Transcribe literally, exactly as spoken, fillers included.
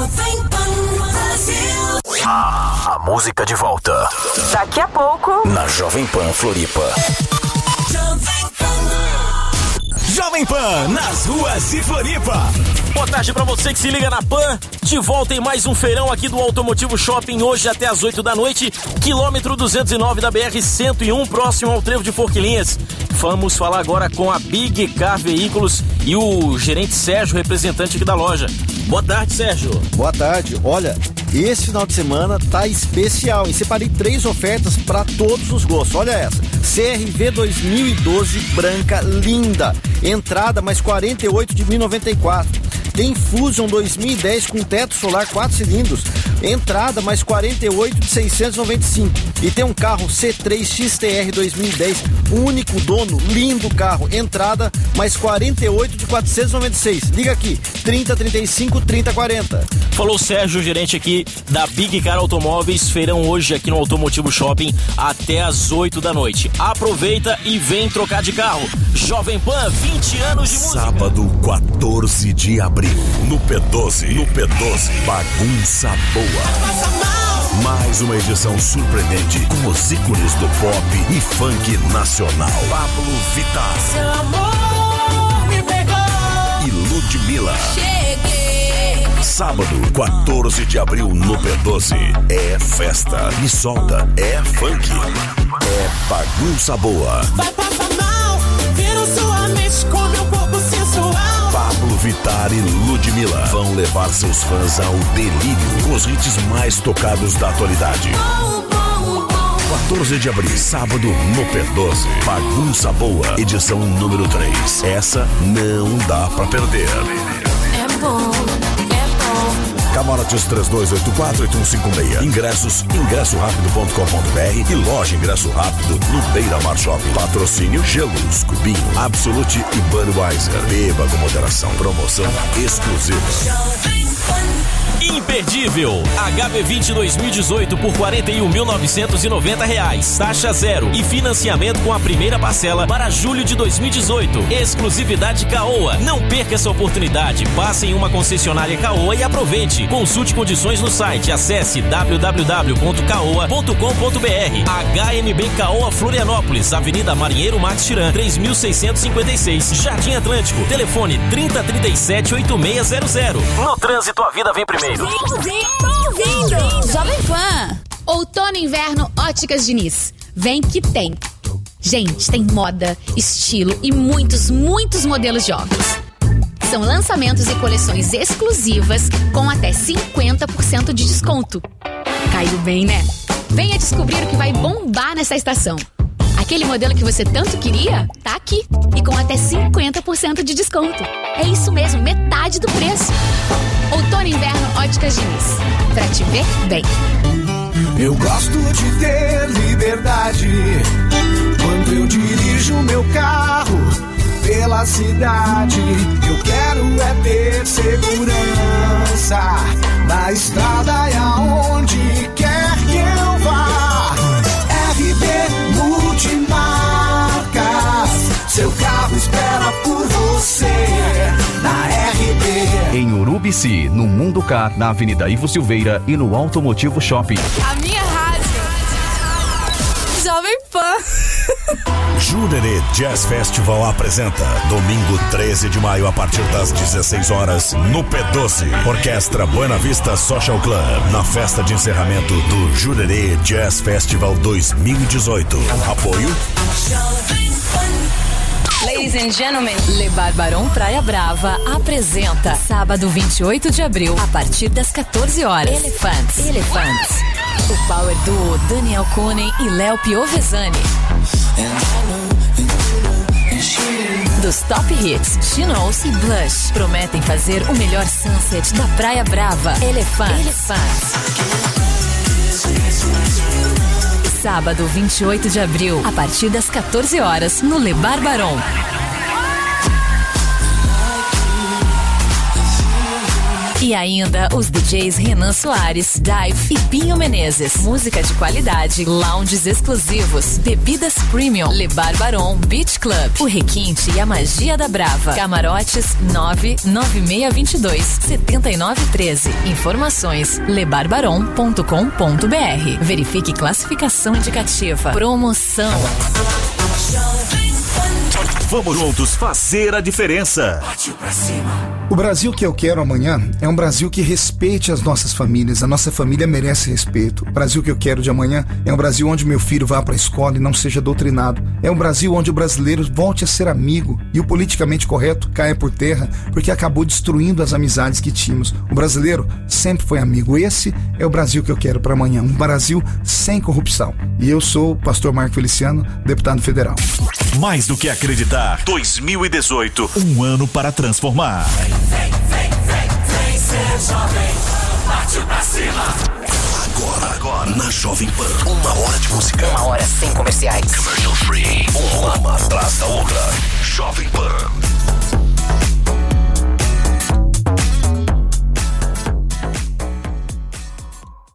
A música de volta. Daqui a pouco. Na Jovem Pan Floripa. Jovem Pan, nas ruas de Floripa. Boa tarde pra você que se liga na Pan. De volta em mais um feirão aqui do Automotivo Shopping, hoje até as oito da noite, quilômetro duzentos e nove da B R cento e um, próximo ao trevo de Forquilinhas. Vamos falar agora com a Big Car Veículos e o gerente Sérgio, representante aqui da loja. Boa tarde, Sérgio. Boa tarde. Olha, esse final de semana tá especial. E separei três ofertas para todos os gostos. Olha essa. C R V dois mil e doze branca, linda. Entrada mais quarenta e oito de mil e noventa e quatro. Tem Fusion dois mil e dez com teto solar quatro cilindros. Entrada mais quarenta e oito de seiscentos e noventa e cinco. E tem um carro C três X T R dois mil e dez, único dono, lindo carro. Entrada mais quarenta e oito de quatrocentos e noventa e seis. Liga aqui, trinta, trinta e cinco, trinta, quarenta. Falou o Sérgio, gerente aqui da Big Car Automóveis. Feirão hoje aqui no Automotivo Shopping até as oito da noite. Aproveita e vem trocar de carro. Jovem Pan, vinte anos de música. Sábado, quatorze de abril, no P doze. No P doze, bagunça boa. Mais uma edição surpreendente com os ícones do pop e funk nacional. Pablo Vittar. Seu amor me pegou. E Ludmilla. Cheguei. Sábado, quatorze de abril, no P doze. É festa. Me solta. É funk. É bagunça boa. Vai passar mal. Vira sua mente com meu corpo sensual. Pablo Vittar e Ludmilla vão levar seus fãs ao delírio com os hits mais tocados da atualidade. quatorze de abril, sábado, no P doze. Bagunça Boa, edição número três. Essa não dá pra perder. É bom, é bom. Camarotes três dois oito quatro, oito um cinco seis. Ingressos, ingresso rápido ponto com ponto b r e loja Ingresso Rápido no Beira Mar Shopping. Patrocínio Gelus, Cubinho, Absolute e Budweiser. Beba com moderação. Promoção exclusiva. Imperdível. H B vinte dois mil e dezoito por quarenta e um mil novecentos e noventa reais. Taxa zero e financiamento com a primeira parcela para julho de dois mil e dezoito. Exclusividade Caoa. Não perca essa oportunidade. Passe em uma concessionária Caoa e aproveite. Consulte condições no site. Acesse w w w ponto caoa ponto com ponto b r. H M B Caoa Florianópolis, Avenida Marinheiro Max Tiran, três mil seiscentos e cinquenta e seis, Jardim Atlântico. Telefone trinta, trinta e sete, oitenta e seis zero zero. No trânsito, a vida vem primeiro. Tô ouvindo! Jovem Pan. Outono e inverno Óticas Diniz. Vem que tem. Gente, tem moda, estilo e muitos, muitos modelos de óculos. São lançamentos e coleções exclusivas com até cinquenta por cento de desconto. Caiu bem, né? Venha descobrir o que vai bombar nessa estação. Aquele modelo que você tanto queria, tá aqui. E com até cinquenta por cento de desconto. É isso mesmo, metade do preço. Outono e inverno Óticas Diniz. Pra te ver bem. Eu gosto de ter liberdade quando eu dirijo meu carro pela cidade. Eu quero é ter segurança na estrada e aonde quer que eu vá. R B Multimarcas, seu carro espera por você na R B. Em Urubici, no Mundo Car, na Avenida Ivo Silveira e no Automotivo Shopping. A minha rádio. Jovem Pan. Jurerê Jazz Festival apresenta domingo treze de maio a partir das dezesseis horas no P doze. Orquestra Buena Vista Social Club na festa de encerramento do Jurerê Jazz Festival dois mil e dezoito. Apoio Ladies and gentlemen, Le Barbaron Praia Brava apresenta sábado vinte e oito de abril a partir das quatorze horas. Elephants. Elephants. O power duo Daniel Kunen e Léo Piovesani. Dos top hits, She Knows e Blush prometem fazer o melhor sunset da Praia Brava. Elephants. Elephants. Sábado vinte e oito de abril, a partir das quatorze horas, no Le Barbaron. E ainda os D Js Renan Soares, Dive e Pinho Menezes. Música de qualidade, lounges exclusivos, bebidas premium, Lebar Baron Beach Club, o requinte e a magia da Brava. Camarotes nove nove seis dois dois, sete nove um três. Informações lebar baron ponto com ponto b r. Verifique classificação indicativa. Promoção. Vamos juntos fazer a diferença. O Brasil que eu quero amanhã é um Brasil que respeite as nossas famílias. A nossa família merece respeito. O Brasil que eu quero de amanhã é um Brasil onde meu filho vá para a escola e não seja doutrinado. É um Brasil onde o brasileiro volte a ser amigo e o politicamente correto caia por terra porque acabou destruindo as amizades que tínhamos. O brasileiro sempre foi amigo. Esse é o Brasil que eu quero para amanhã. Um Brasil sem corrupção. E eu sou o pastor Marco Feliciano, deputado federal. Mais do que acreditar, dois mil e dezoito, um ano para transformar. Vem, vem, vem, vem, vem ser jovem, parte pra cima. Agora, agora, na Jovem Pan, uma hora de música. Uma hora sem comerciais. Commercial free. Uma atrás da outra. Jovem Pan.